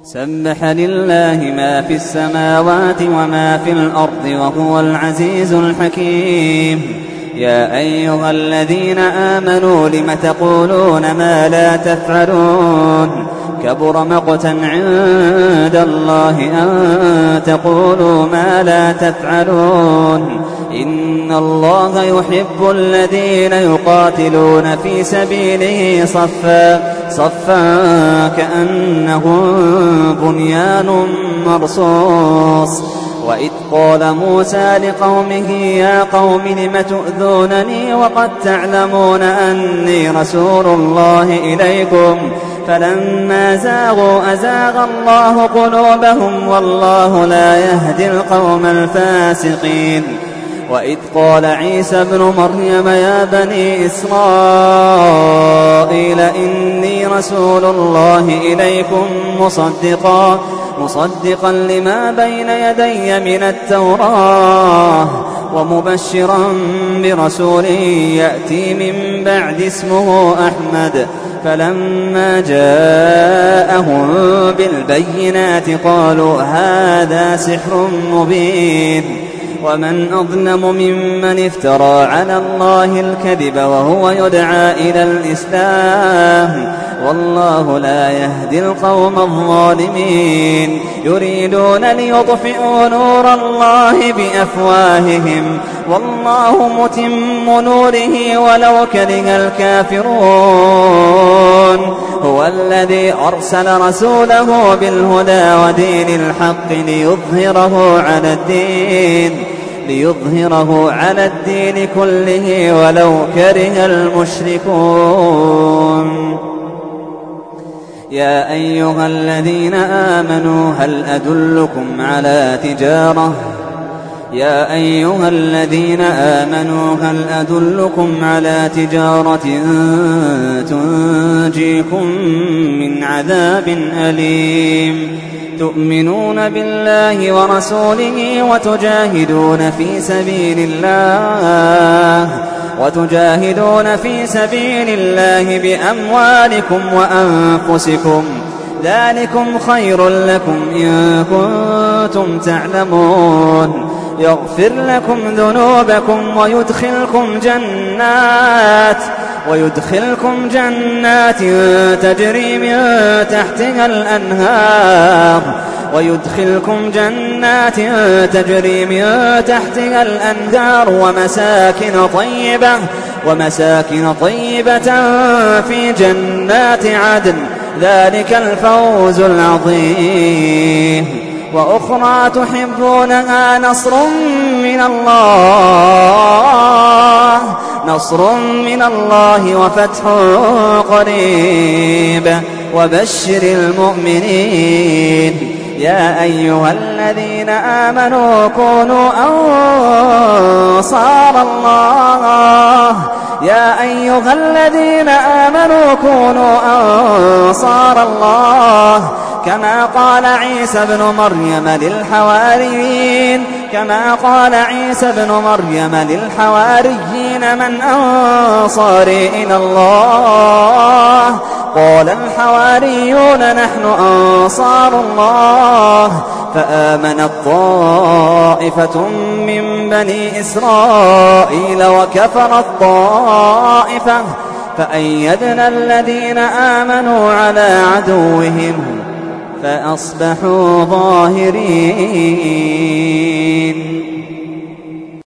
سبح لله ما في السماوات وما في الأرض وهو العزيز الحكيم. يا أيها الذين آمنوا لم تقولون ما لا تفعلون كبر مقتا عند الله أن تقولوا ما لا تفعلون إن الله يحب الذين يقاتلون في سبيله صفا كأنهم بنيان مرصوص. وإذ قال موسى لقومه يا قوم لم تؤذونني وقد تعلمون أني رسول الله إليكم فلما زاغوا أزاغ الله قلوبهم والله لا يهدي القوم الفاسقين. وإذ قال عيسى ابن مريم يا بني إسرائيل إني رسول الله إليكم مصدقا لما بين يدي من التوراة ومبشرا برسول يأتي من بعد اسمه أحمد. فلما جاءهم بالبينات قالوا هذا سحر مبين. ومن أظلم ممن افترى على الله الكذب وهو يدعى إلى الإسلام والله لا يهدي القوم الظالمين. يريدون ليطفئوا نور الله بأفواههم والله متم نوره ولو كره الكافرون. هو الذي أرسل رسوله بالهدى ودين الحق ليظهره على الدين كله ولو كره المشركون. يا أيها الذين آمنوا هل أدلكم على تجارة تنجيكم من عذاب أليم تؤمنون بالله ورسوله وتجاهدون في سبيل الله بأموالكم وأنفسكم ذلكم خير لكم إن كنتم تعلمون. يغفر لكم ذنوبكم ويدخلكم جنات تجري من تحتها الأنهار ومساكن طيبة في جنات عدن ذلك الفوز العظيم. وأخرى تحبونها نصر من الله وفتح قريب وبشر المؤمنين. يا أيها الذين آمنوا كونوا أنصار الله كما قال عيسى ابن مريم للحواريين من أنصاري إلى الله قال الحواريون نحن أنصار الله. فآمنت طائفة من بني إسرائيل وكفرت طائفة فأيدنا الذين آمنوا على عدوهم فأصبحوا ظاهرين.